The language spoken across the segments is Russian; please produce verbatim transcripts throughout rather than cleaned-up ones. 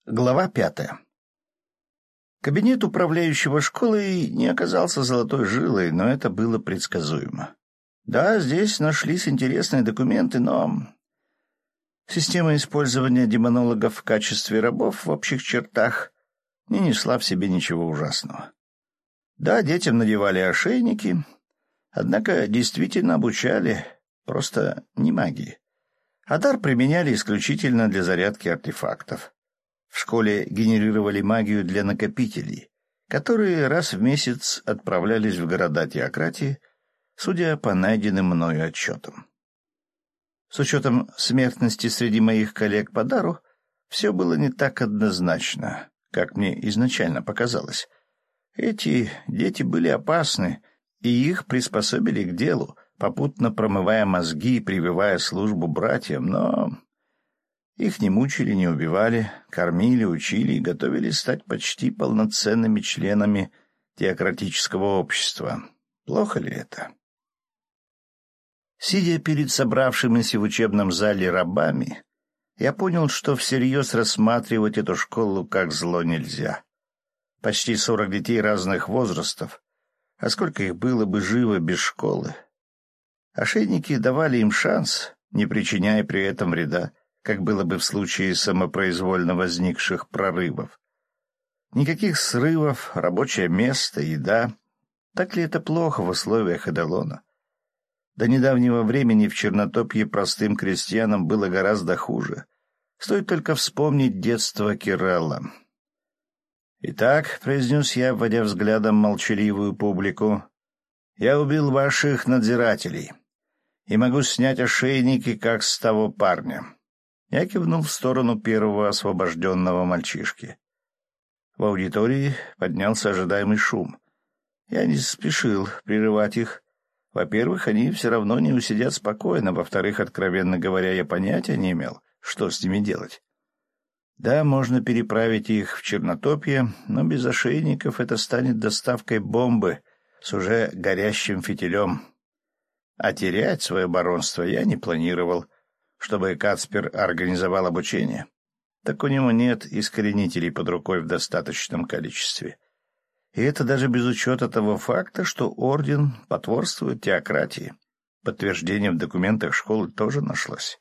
Глава пятая. Кабинет управляющего школой не оказался золотой жилой, но это было предсказуемо. Да, здесь нашлись интересные документы, но система использования демонологов в качестве рабов в общих чертах не несла в себе ничего ужасного. Да, детям надевали ошейники, однако действительно обучали, просто не магии. А дар применяли исключительно для зарядки артефактов. В школе генерировали магию для накопителей, которые раз в месяц отправлялись в города теократии, судя по найденным мною отчетам. С учетом смертности среди моих коллег по дару, все было не так однозначно, как мне изначально показалось. Эти дети были опасны, и их приспособили к делу, попутно промывая мозги и прививая службу братьям, но их не мучили, не убивали, кормили, учили и готовили стать почти полноценными членами теократического общества. Плохо ли это? Сидя перед собравшимися в учебном зале рабами, я понял, что всерьез рассматривать эту школу как зло нельзя. Почти сорок детей разных возрастов, а сколько их было бы живо без школы? Ошейники давали им шанс, не причиняя при этом вреда, как было бы в случае самопроизвольно возникших прорывов. Никаких срывов, рабочее место, еда. Так ли это плохо в условиях Эдалона? До недавнего времени в Чернотопье простым крестьянам было гораздо хуже. Стоит только вспомнить детство Кирелла. «Итак», — произнес я, вводя взглядом молчаливую публику, — «я убил ваших надзирателей и могу снять ошейники, как с того парня». Я кивнул в сторону первого освобожденного мальчишки. В аудитории поднялся ожидаемый шум. Я не спешил прерывать их. Во-первых, они все равно не усидят спокойно. Во-вторых, откровенно говоря, я понятия не имел, что с ними делать. Да, можно переправить их в Чернотопье, но без ошейников это станет доставкой бомбы с уже горящим фитилем. А терять свое баронство я не планировал, чтобы Кацпер организовал обучение. Так у него нет искоренителей под рукой в достаточном количестве. И это даже без учета того факта, что орден потворствует теократии. Подтверждение в документах школы тоже нашлось.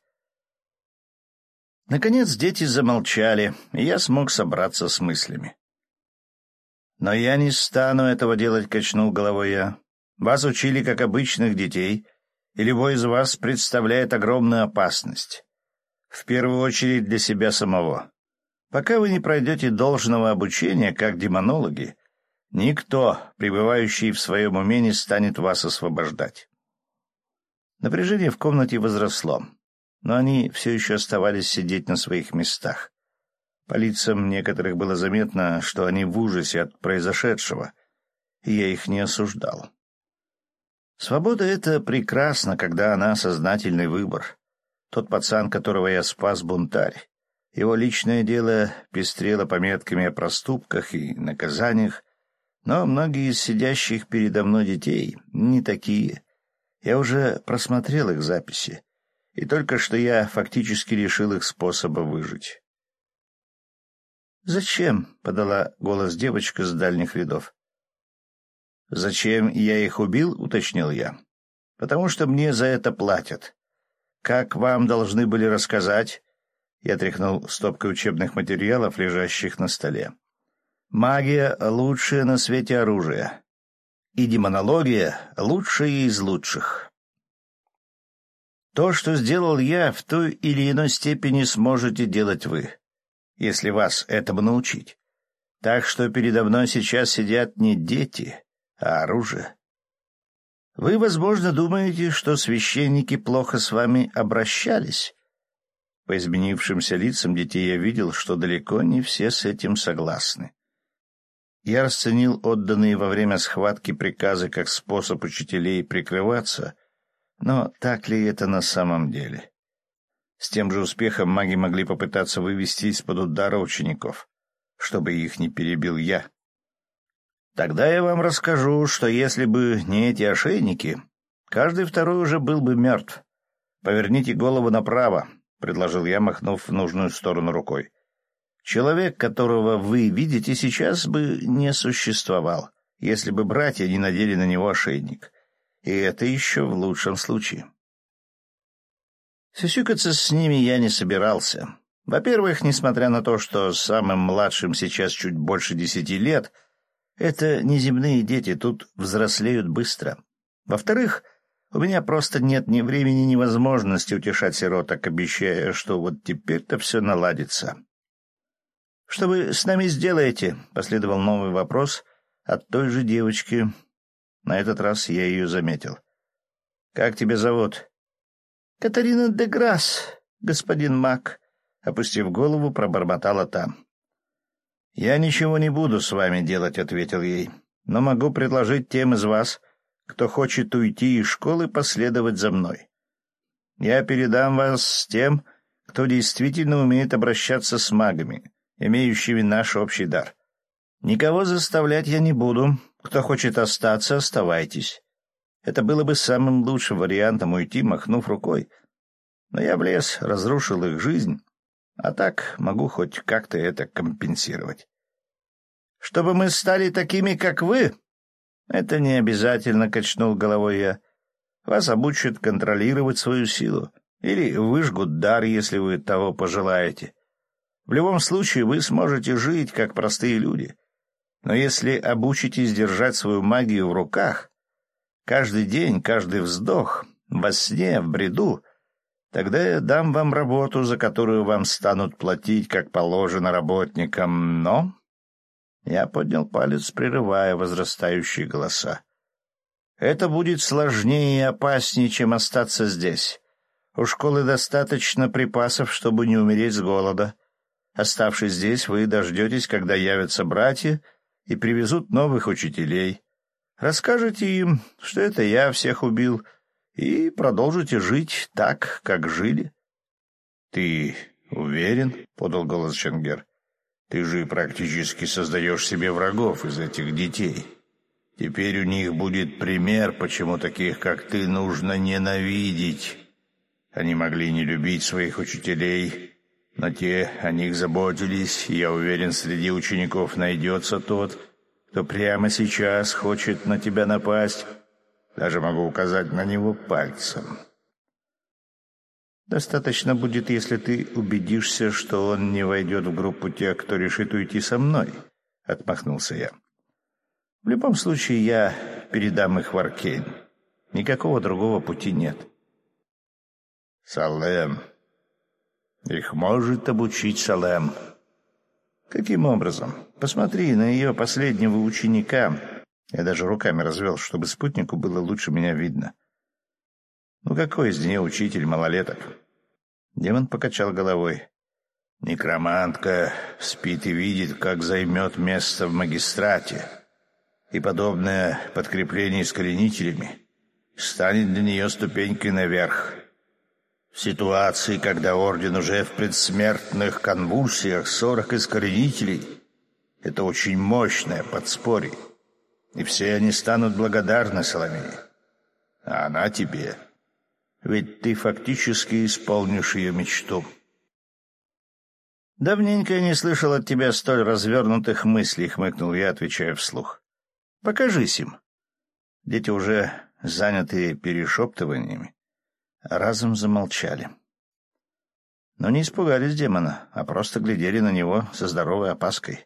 Наконец дети замолчали, и я смог собраться с мыслями. «Но я не стану этого делать», — качнул головой я. «Вас учили как обычных детей, и любой из вас представляет огромную опасность. В первую очередь для себя самого. Пока вы не пройдете должного обучения, как демонологи, никто, пребывающий в своем уме, не станет вас освобождать». Напряжение в комнате возросло, но они все еще оставались сидеть на своих местах. По лицам некоторых было заметно, что они в ужасе от произошедшего, и я их не осуждал. Свобода — это прекрасно, когда она сознательный выбор. Тот пацан, которого я спас, бунтарь. Его личное дело пестрело пометками о проступках и наказаниях, но многие из сидящих передо мной детей не такие. Я уже просмотрел их записи, и только что я фактически решил их способа выжить. «Зачем?» — подала голос девочка с дальних рядов. «Зачем я их убил?» — уточнил я. «Потому что мне за это платят. Как вам должны были рассказать?» Я тряхнул стопкой учебных материалов, лежащих на столе. «Магия — лучшее на свете оружие. И демонология — лучшая из лучших. То, что сделал я, в той или иной степени сможете делать вы, если вас этому научить. Так что передо мной сейчас сидят не дети, а оружие. Вы, возможно, думаете, что священники плохо с вами обращались?» По изменившимся лицам детей я видел, что далеко не все с этим согласны. Я расценил отданные во время схватки приказы как способ учителей прикрываться, но так ли это на самом деле? С тем же успехом маги могли попытаться вывести из-под удара учеников, чтобы их не перебил я. Тогда я вам расскажу, что если бы не эти ошейники, каждый второй уже был бы мертв. Поверните голову направо, — предложил я, махнув в нужную сторону рукой. Человек, которого вы видите сейчас, бы не существовал, если бы братья не надели на него ошейник. И это еще в лучшем случае. Сюсюкаться с ними я не собирался. Во-первых, несмотря на то, что самым младшим сейчас чуть больше десяти лет, это неземные дети, тут взрослеют быстро. Во-вторых, у меня просто нет ни времени, ни возможности утешать сироток, обещая, что вот теперь-то все наладится. «Что вы с нами сделаете?» — последовал новый вопрос от той же девочки. На этот раз я ее заметил. «Как тебя зовут?» «Катарина де Грасс, господин Мак», — опустив голову, пробормотала та. «Я ничего не буду с вами делать», — ответил ей, «но могу предложить тем из вас, кто хочет уйти из школы, последовать за мной. Я передам вас с тем, кто действительно умеет обращаться с магами, имеющими наш общий дар. Никого заставлять я не буду. Кто хочет остаться, оставайтесь. Это было бы самым лучшим вариантом уйти, махнув рукой. Но я влез, разрушил их жизнь, а так могу хоть как-то это компенсировать. Чтобы мы стали такими, как вы? Это не обязательно, — качнул головой я. Вас обучат контролировать свою силу или выжгут дар, если вы того пожелаете. В любом случае вы сможете жить, как простые люди. Но если обучитесь держать свою магию в руках, каждый день, каждый вздох, во сне, в бреду, тогда я дам вам работу, за которую вам станут платить, как положено работникам, но...» Я поднял палец, прерывая возрастающие голоса. «Это будет сложнее и опаснее, чем остаться здесь. У школы достаточно припасов, чтобы не умереть с голода. Оставшись здесь, вы дождетесь, когда явятся братья и привезут новых учителей. Расскажете им, что это я всех убил, и продолжите жить так, как жили». «Ты уверен?» — подал голос Чангер. «Ты же практически создаешь себе врагов из этих детей. Теперь у них будет пример, почему таких, как ты, нужно ненавидеть. Они могли не любить своих учителей, но те о них заботились, и я уверен, среди учеников найдется тот, кто прямо сейчас хочет на тебя напасть. Даже могу указать на него пальцем». «Достаточно будет, если ты убедишься, что он не войдет в группу тех, кто решит уйти со мной», — отмахнулся я. «В любом случае я передам их в Аркейн. Никакого другого пути нет». «Салем. Их может обучить Салем». «Каким образом? Посмотри на ее последнего ученика». Я даже руками развел, чтобы спутнику было лучше меня видно. «Ну какой из нее учитель малолеток?» Демон покачал головой. «Некромантка спит и видит, как займет место в магистрате, и подобное подкрепление искоренителями станет для нее ступенькой наверх. В ситуации, когда Орден уже в предсмертных конвульсиях, сорок искоренителей — это очень мощное подспорье, и все они станут благодарны Соломее. А она тебе. Ведь ты фактически исполнишь ее мечту». «Давненько я не слышал от тебя столь развернутых мыслей», — хмыкнул я, отвечая вслух. «Покажись им». Дети, уже занятые перешептываниями, разом замолчали. Но не испугались демона, а просто глядели на него со здоровой опаской.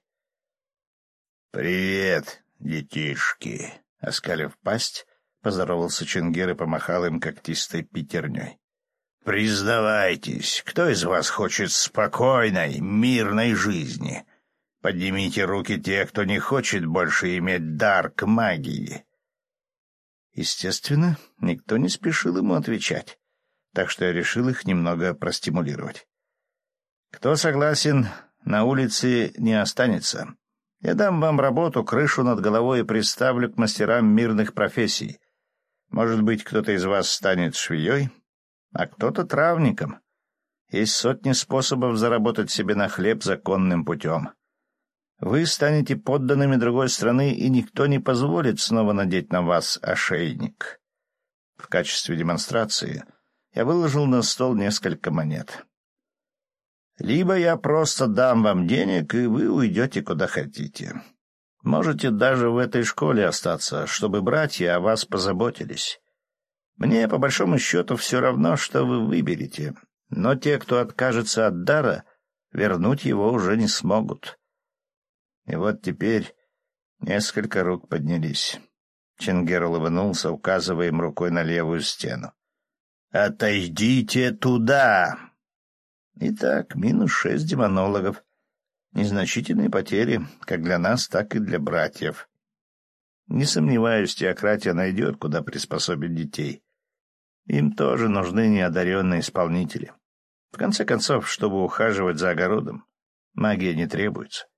«Привет, детишки!» — оскалив пасть, поздоровался Чингер и помахал им когтистой пятерней. «Признавайтесь, кто из вас хочет спокойной, мирной жизни? Поднимите руки те, кто не хочет больше иметь дар к магии». Естественно, никто не спешил ему отвечать, так что я решил их немного простимулировать. «Кто согласен, на улице не останется. Я дам вам работу, крышу над головой и приставлю к мастерам мирных профессий. Может быть, кто-то из вас станет швеей, а кто-то травником. Есть сотни способов заработать себе на хлеб законным путем. Вы станете подданными другой страны, и никто не позволит снова надеть на вас ошейник». В качестве демонстрации я выложил на стол несколько монет. Либо я просто дам вам денег, и вы уйдете куда хотите. Можете даже в этой школе остаться, чтобы братья о вас позаботились. Мне, по большому счету, все равно, что вы выберете, но те, кто откажется от дара, вернуть его уже не смогут. И вот теперь несколько рук поднялись. Чингер улыбнулся, указывая им рукой на левую стену. «Отойдите туда!» Итак, минус шесть демонологов. Незначительные потери, как для нас, так и для братьев. Не сомневаюсь, теократия найдет, куда приспособить детей. Им тоже нужны неодаренные исполнители. В конце концов, чтобы ухаживать за огородом, магия не требуется.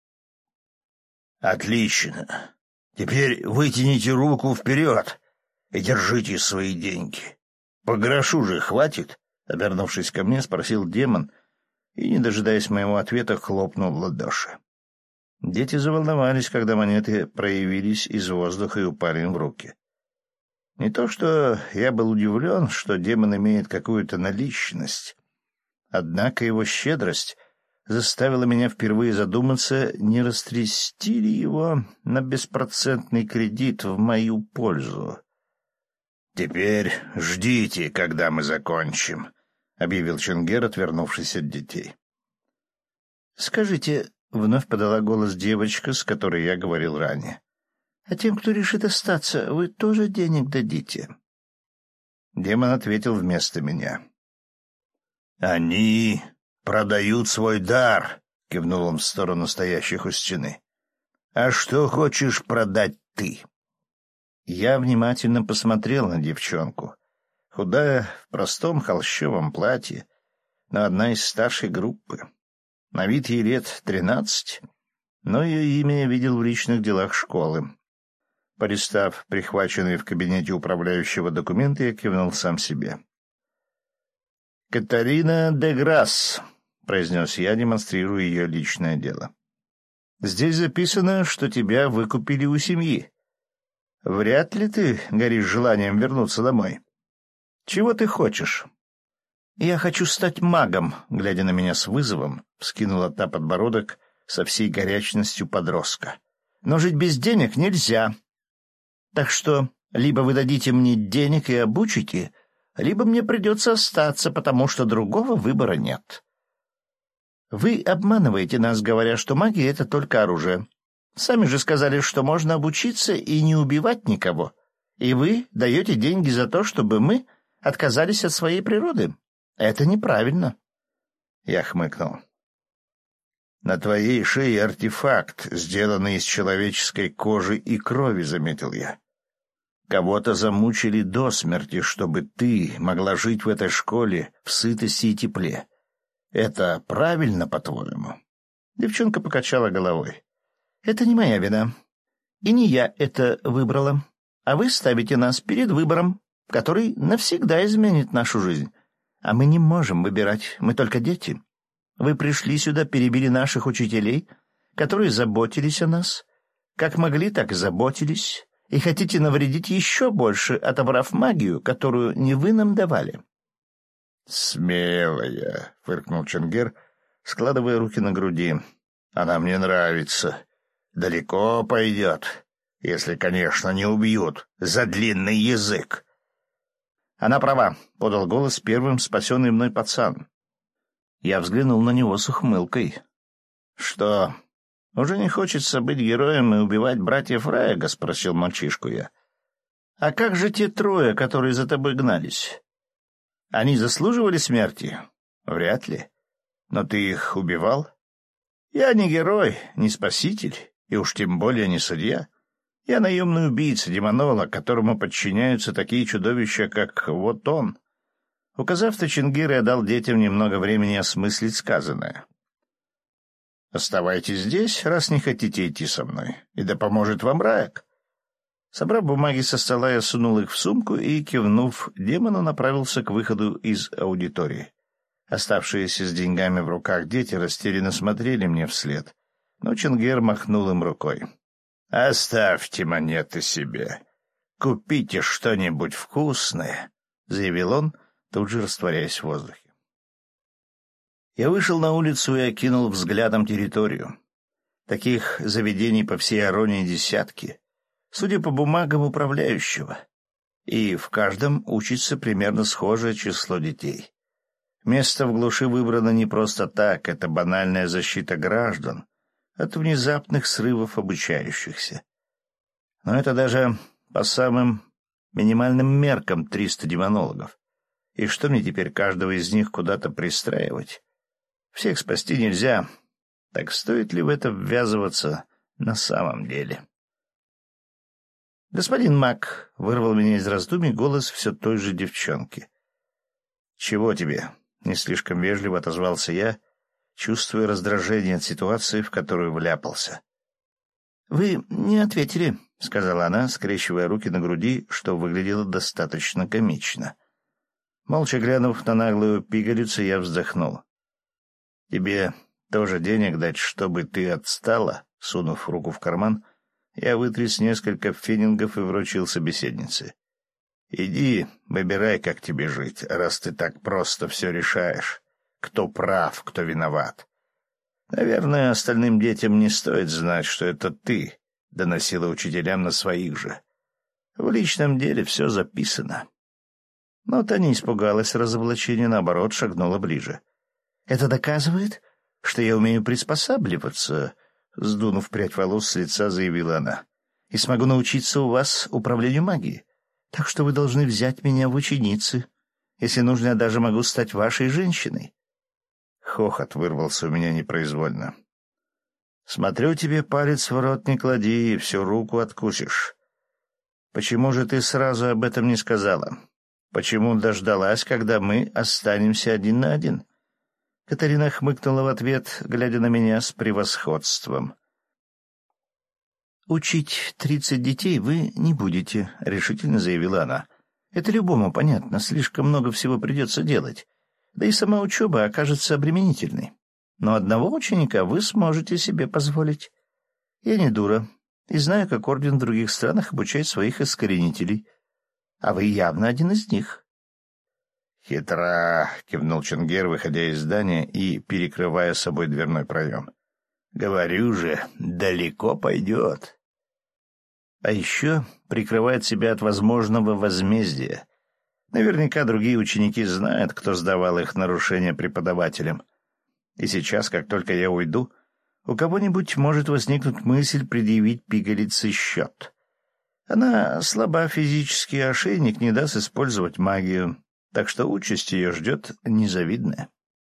«Отлично. Теперь вытяните руку вперед и держите свои деньги. По грошу же хватит?» — обернувшись ко мне, спросил демон и, не дожидаясь моего ответа, хлопнул в ладоши. Дети заволновались, когда монеты проявились из воздуха и упали им в руки. Не то что я был удивлен, что демон имеет какую-то наличность, однако его щедрость заставила меня впервые задуматься, не растрясти ли его на беспроцентный кредит в мою пользу. «Теперь ждите, когда мы закончим», — объявил Чингер, отвернувшись от детей. «Скажите», — вновь подала голос девочка, с которой я говорил ранее, «а тем, кто решит остаться, вы тоже денег дадите?» Демон ответил вместо меня. «Они продают свой дар», — кивнул он в сторону стоящих у стены. «А что хочешь продать ты?» Я внимательно посмотрел на девчонку. Худая, в простом холщовом платье, но одна из старшей группы. На вид ей лет тринадцать, но ее имя я видел в личных делах школы. Полистав прихваченные в кабинете управляющего документы, я кивнул сам себе. «Катарина де Грасс», — произнес я, демонстрируя ее личное дело. «Здесь записано, что тебя выкупили у семьи. Вряд ли ты горишь желанием вернуться домой. Чего ты хочешь?» «Я хочу стать магом», — глядя на меня с вызовом, вскинула та подбородок со всей горячностью подростка. «Но жить без денег нельзя. Так что либо вы дадите мне денег и обучите, либо мне придется остаться, потому что другого выбора нет. Вы обманываете нас, говоря, что магия — это только оружие. Сами же сказали, что можно обучиться и не убивать никого. И вы даете деньги за то, чтобы мы отказались от своей природы. Это неправильно». Я хмыкнул. «На твоей шее артефакт, сделанный из человеческой кожи и крови», — заметил я. «Кого-то замучили до смерти, чтобы ты могла жить в этой школе в сытости и тепле. Это правильно, по-твоему?» Девчонка покачала головой. «Это не моя вина. И не я это выбрала. А вы ставите нас перед выбором, который навсегда изменит нашу жизнь. А мы не можем выбирать, мы только дети. Вы пришли сюда, перебили наших учителей, которые заботились о нас. Как могли, так и заботились. И хотите навредить еще больше, отобрав магию, которую не вы нам давали». «Смелая», — фыркнул Чингер, складывая руки на груди. «Она мне нравится. Далеко пойдет, если, конечно, не убьют за длинный язык». «Она права», — подал голос первым спасенный мной пацан. Я взглянул на него с ухмылкой. «Что, уже не хочется быть героем и убивать братьев Райга?» — спросил мальчишку я. «А как же те трое, которые за тобой гнались? Они заслуживали смерти? Вряд ли. Но ты их убивал? Я не герой, не спаситель, и уж тем более не судья. Я наемный убийца, демонолог, которому подчиняются такие чудовища, как вот он». Указав на Чингира, я дал детям немного времени осмыслить сказанное. «Оставайтесь здесь, раз не хотите идти со мной, и да поможет вам Раек». Собрав бумаги со стола, я сунул их в сумку и, кивнув демону, направился к выходу из аудитории. Оставшиеся с деньгами в руках дети растерянно смотрели мне вслед, но Чингер махнул им рукой. «Оставьте монеты себе. Купите что-нибудь вкусное», — заявил он, тут же растворяясь в воздухе. Я вышел на улицу и окинул взглядом территорию. Таких заведений по всей Аронии десятки, судя по бумагам управляющего. И в каждом учится примерно схожее число детей. Место в глуши выбрано не просто так, это банальная защита граждан от внезапных срывов обучающихся. Но это даже по самым минимальным меркам триста демонологов. И что мне теперь каждого из них куда-то пристраивать? Всех спасти нельзя. Так стоит ли в это ввязываться на самом деле? «Господин Мак», — вырвал меня из раздумий голос все той же девчонки. «Чего тебе?» — не слишком вежливо отозвался я, чувствуя раздражение от ситуации, в которую вляпался. «Вы не ответили», — сказала она, скрещивая руки на груди, что выглядело достаточно комично. Молча глянув на наглую пигалицу, я вздохнул. «Тебе тоже денег дать, чтобы ты отстала?» Сунув руку в карман, я вытряс несколько фенингов и вручил собеседнице. «Иди, выбирай, как тебе жить, раз ты так просто все решаешь. Кто прав, кто виноват. Наверное, остальным детям не стоит знать, что это ты доносила учителям на своих же. В личном деле все записано». Но та не испугалась разоблачения, наоборот, шагнула ближе. «Это доказывает, что я умею приспосабливаться», — сдунув прядь волос с лица, заявила она. «И смогу научиться у вас управлению магией. Так что вы должны взять меня в ученицы. Если нужно, я даже могу стать вашей женщиной». Хохот вырвался у меня непроизвольно. «Смотрю, тебе палец в рот не клади, и всю руку откусишь. Почему же ты сразу об этом не сказала? Почему дождалась, когда мы останемся один на один?» Катарина хмыкнула в ответ, глядя на меня с превосходством. «Учить тридцать детей вы не будете», — решительно заявила она. «Это любому понятно, слишком много всего придется делать. Да и сама учеба окажется обременительной. Но одного ученика вы сможете себе позволить. Я не дура и знаю, как орден в других странах обучает своих искоренителей. А вы явно один из них». «Хитра», — кивнул Ченгер, выходя из здания и перекрывая собой дверной проем. «Говорю же, далеко пойдет». А еще прикрывает себя от возможного возмездия. Наверняка другие ученики знают, кто сдавал их нарушения преподавателям. И сейчас, как только я уйду, у кого-нибудь может возникнуть мысль предъявить пигалице счет. Она слаба физически, а ошейник не даст использовать магию, так что участь ее ждет незавидная.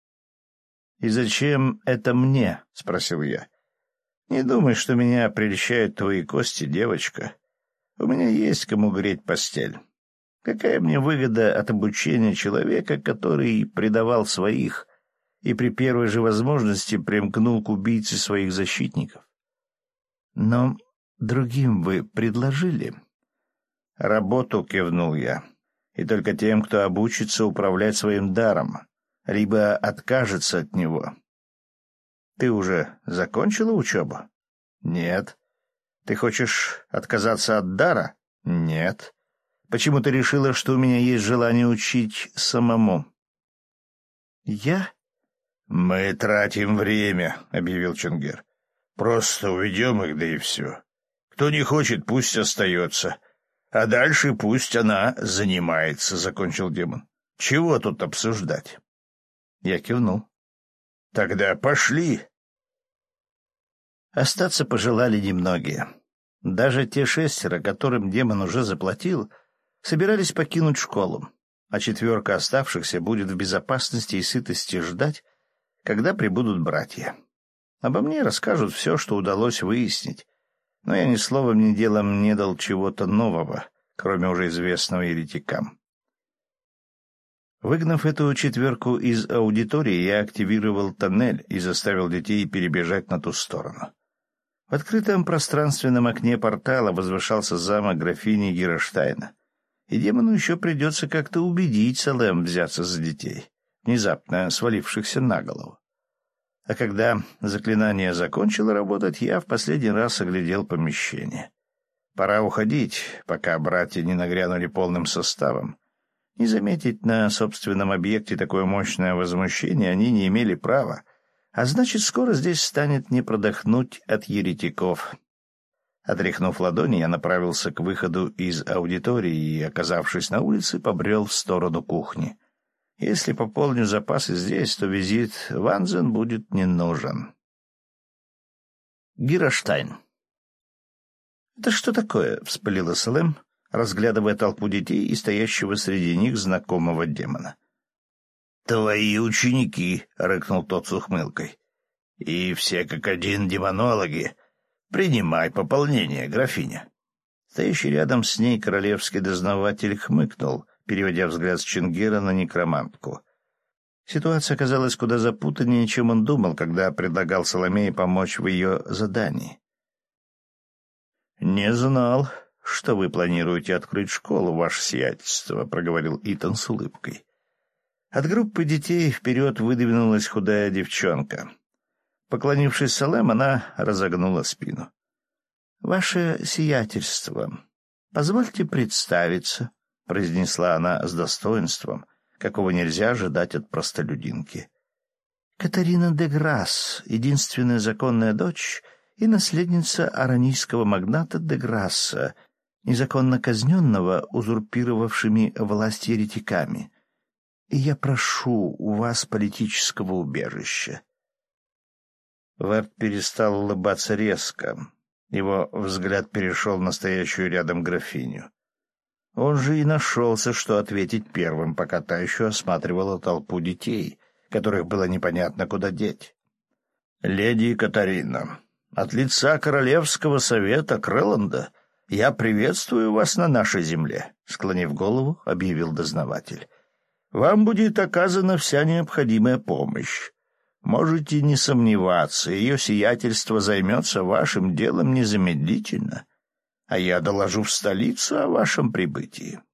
«И зачем это мне?» — спросил я. «Не думай, что меня прельщают твои кости, девочка. У меня есть кому греть постель. Какая мне выгода от обучения человека, который предавал своих и при первой же возможности примкнул к убийце своих защитников? Но другим вы предложили?» «Работу», — кивнул я, — «и только тем, кто обучится управлять своим даром, либо откажется от него». «Ты уже закончила учебу?» «Нет». «Ты хочешь отказаться от дара?» «Нет». «Почему ты решила, что у меня есть желание учить самому?» «Я?» «Мы тратим время», — объявил Ченгер. «Просто уведем их, да и все. Кто не хочет, пусть остается. А дальше пусть она занимается», — закончил демон. «Чего тут обсуждать?» Я кивнул. «Тогда пошли». Остаться пожелали немногие. Даже те шестеро, которым демон уже заплатил, собирались покинуть школу, а четверка оставшихся будет в безопасности и сытости ждать, когда прибудут братья. Обо мне расскажут все, что удалось выяснить, но я ни словом, ни делом не дал чего-то нового, кроме уже известного еретикам. Выгнав эту четверку из аудитории, я активировал тоннель и заставил детей перебежать на ту сторону. В открытом пространственном окне портала возвышался замок графини Гераштайна, и демону еще придется как-то убедить Салем взяться за детей, внезапно свалившихся на голову. А когда заклинание закончило работать, я в последний раз оглядел помещение. Пора уходить, пока братья не нагрянули полным составом. Не заметить на собственном объекте такое мощное возмущение они не имели права, а значит, скоро здесь станет не продохнуть от еретиков. Отряхнув ладони, я направился к выходу из аудитории и, оказавшись на улице, побрел в сторону кухни. Если пополню запасы здесь, то визит в Анзен будет не нужен. Гироштайн. «Это что такое?» — вспылила Салем, разглядывая толпу детей и стоящего среди них знакомого демона. «Твои ученики», — рыкнул тот с ухмылкой. «И все как один демонологи. Принимай пополнение, графиня». Стоящий рядом с ней королевский дознаватель хмыкнул, переводя взгляд с Чингера на некромантку. Ситуация оказалась куда запутаннее, чем он думал, когда предлагал Соломее помочь в ее задании. «Не знал, что вы планируете открыть школу, ваше сиятельство», — проговорил Итан с улыбкой. От группы детей вперед выдвинулась худая девчонка. Поклонившись Салем, она разогнула спину. «Ваше сиятельство, позвольте представиться», — произнесла она с достоинством, какого нельзя ожидать от простолюдинки. «Катарина де Грасс, единственная законная дочь и наследница аранийского магната де Грасса, незаконно казненного узурпировавшими власть еретиками. И я прошу у вас политического убежища». Вард перестал улыбаться резко. Его взгляд перешел на стоящую рядом графиню. Он же и нашелся, что ответить первым, пока та еще осматривала толпу детей, которых было непонятно куда деть. «Леди Катарина, от лица Королевского совета Крэланда я приветствую вас на нашей земле», — склонив голову, объявил дознаватель. «Вам будет оказана вся необходимая помощь. Можете не сомневаться, ее сиятельство займется вашим делом незамедлительно, а я доложу в столицу о вашем прибытии».